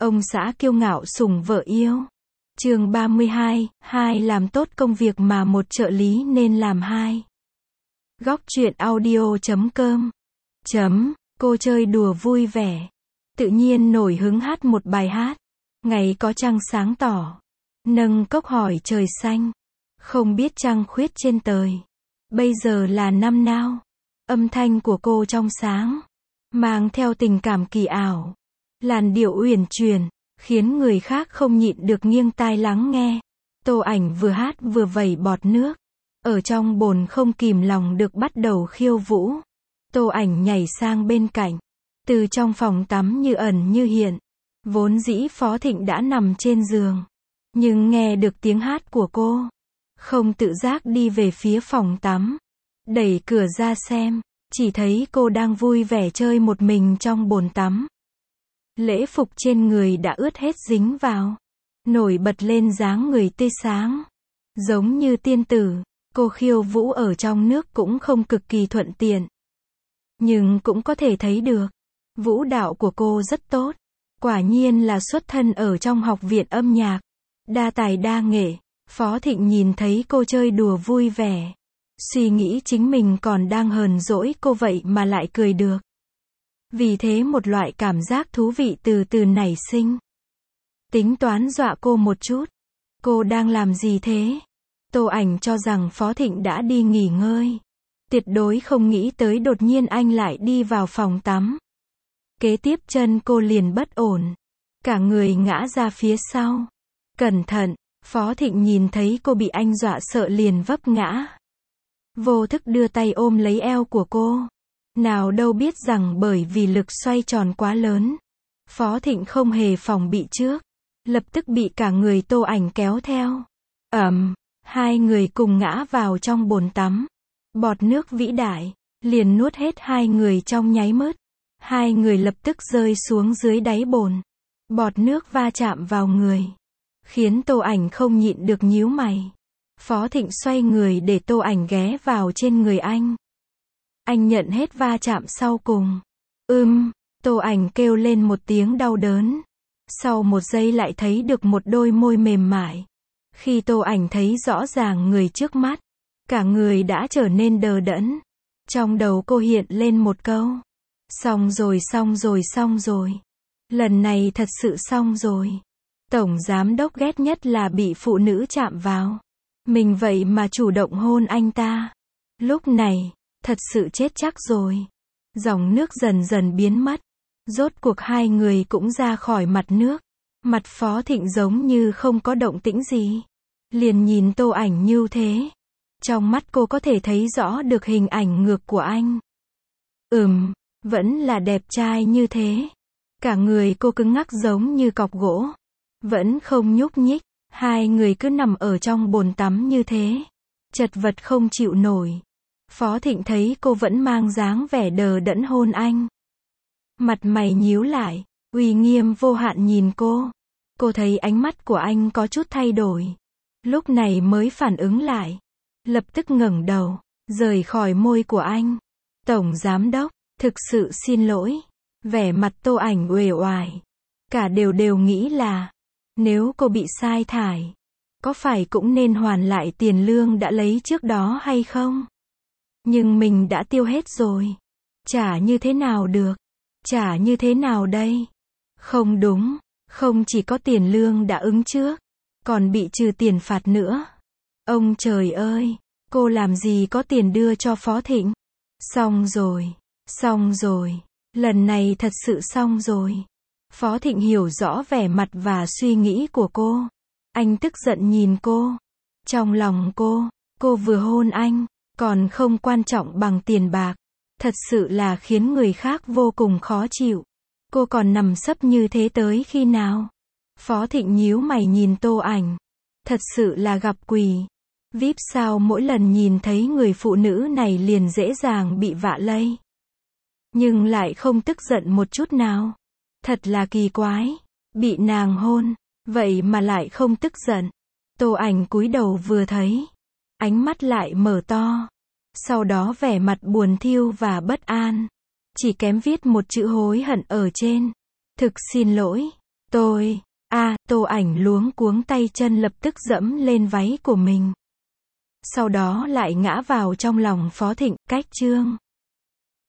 Ông xã kiêu ngạo sủng vợ yêu. Chương 32, làm tốt công việc mà một trợ lý nên làm. Góc truyện audio.com Cô chơi đùa vui vẻ. Tự nhiên nổi hứng hát một bài hát. Ngày có trăng sáng tỏ. Nâng cốc hỏi trời xanh. Không biết trăng khuyết trên tời. Bây giờ là năm nào. Âm thanh của cô trong sáng. Mang theo tình cảm kỳ ảo. Làn điệu uyển chuyển. Khiến người khác không nhịn được nghiêng tai lắng nghe. Tô Ảnh vừa hát vừa vẩy bọt nước. Ở trong bồn không kìm lòng được bắt đầu khiêu vũ. Tô Ảnh nhảy sang bên cạnh. Từ trong phòng tắm như ẩn như hiện. Vốn dĩ Phó Thịnh đã nằm trên giường. Nhưng nghe được tiếng hát của cô. Không tự giác đi về phía phòng tắm. Đẩy cửa ra xem. Chỉ thấy cô đang vui vẻ chơi một mình trong bồn tắm. Lễ phục trên người đã ướt hết dính vào. Nổi bật lên dáng người tươi sáng. Giống như tiên tử. Cô khiêu vũ ở trong nước cũng không cực kỳ thuận tiện. Nhưng cũng có thể thấy được. Vũ đạo của cô rất tốt. Quả nhiên là xuất thân ở trong học viện âm nhạc. Đa tài đa nghệ. Phó Thịnh nhìn thấy cô chơi đùa vui vẻ. Suy nghĩ chính mình còn đang hờn dỗi cô vậy mà lại cười được. Vì thế một loại cảm giác thú vị từ từ nảy sinh. Tính toán dọa cô một chút. Cô đang làm gì thế? Tô Ảnh cho rằng Phó Thịnh đã đi nghỉ ngơi. Tuyệt đối không nghĩ tới đột nhiên anh lại đi vào phòng tắm. Kế tiếp chân cô liền bất ổn. Cả người ngã ra phía sau. Cẩn thận, Phó Thịnh nhìn thấy cô bị anh dọa sợ liền vấp ngã. Vô thức đưa tay ôm lấy eo của cô. Nào đâu biết rằng bởi vì lực xoay tròn quá lớn. Phó Thịnh không hề phòng bị trước. Lập tức bị cả người Tô Ảnh kéo theo. Hai người cùng ngã vào trong bồn tắm. Bọt nước vĩ đại. Liền nuốt hết hai người trong nháy mắt. Hai người lập tức rơi xuống dưới đáy bồn. Bọt nước va chạm vào người. Khiến Tô Ảnh không nhịn được nhíu mày. Phó Thịnh xoay người để Tô Ảnh ghé vào trên người anh. Anh nhận hết va chạm sau cùng. Tô Ảnh kêu lên một tiếng đau đớn. Sau một giây lại thấy được một đôi môi mềm mại. Khi Tô Ảnh thấy rõ ràng người trước mắt, cả người đã trở nên đờ đẫn. Trong đầu cô hiện lên một câu. Xong rồi. Lần này thật sự xong rồi. Tổng giám đốc ghét nhất là bị phụ nữ chạm vào. Mình vậy mà chủ động hôn anh ta. Lúc này, thật sự chết chắc rồi. Dòng nước dần dần biến mất. Rốt cuộc hai người cũng ra khỏi mặt nước. Mặt Phó Thịnh giống như không có động tĩnh gì. Liền nhìn Tô Ảnh như thế. Trong mắt cô có thể thấy rõ được hình ảnh ngược của anh. Vẫn là đẹp trai như thế. Cả người cô cứng ngắc giống như cọc gỗ. Vẫn không nhúc nhích. Hai người cứ nằm ở trong bồn tắm như thế. Chật vật không chịu nổi. Phó Thịnh thấy cô vẫn mang dáng vẻ đờ đẫn hôn anh. Mặt mày nhíu lại, uy nghiêm vô hạn nhìn cô. Cô thấy ánh mắt của anh có chút thay đổi. Lúc này mới phản ứng lại. Lập tức ngẩng đầu, rời khỏi môi của anh. Tổng giám đốc, thực sự xin lỗi. Vẻ mặt Tô Ảnh uể oải. Cả đều nghĩ là, nếu cô bị sai thải, có phải cũng nên hoàn lại tiền lương đã lấy trước đó hay không? Nhưng mình đã tiêu hết rồi. Trả như thế nào được? Trả như thế nào đây? Không đúng, không chỉ có tiền lương đã ứng trước, còn bị trừ tiền phạt nữa. Ông trời ơi, cô làm gì có tiền đưa cho Phó Thịnh? Xong rồi, lần này thật sự xong rồi. Phó Thịnh hiểu rõ vẻ mặt và suy nghĩ của cô. Anh tức giận nhìn cô. Trong lòng cô vừa hôn anh, còn không quan trọng bằng tiền bạc. Thật sự là khiến người khác vô cùng khó chịu. Cô còn nằm sấp như thế tới khi nào? Phó Thịnh nhíu mày nhìn Tô Ảnh. Thật sự là gặp quỷ. VIP sao mỗi lần nhìn thấy người phụ nữ này liền dễ dàng bị vạ lây. Nhưng lại không tức giận một chút nào. Thật là kỳ quái. Bị nàng hôn, vậy mà lại không tức giận. Tô Ảnh cúi đầu vừa thấy. Ánh mắt lại mở to. Sau đó vẻ mặt buồn thiu và bất an. Chỉ kém viết một chữ hối hận ở trên. Thực xin lỗi. Tô Ảnh luống cuống tay chân lập tức dẫm lên váy của mình. Sau đó lại ngã vào trong lòng Phó Thịnh, cách chương.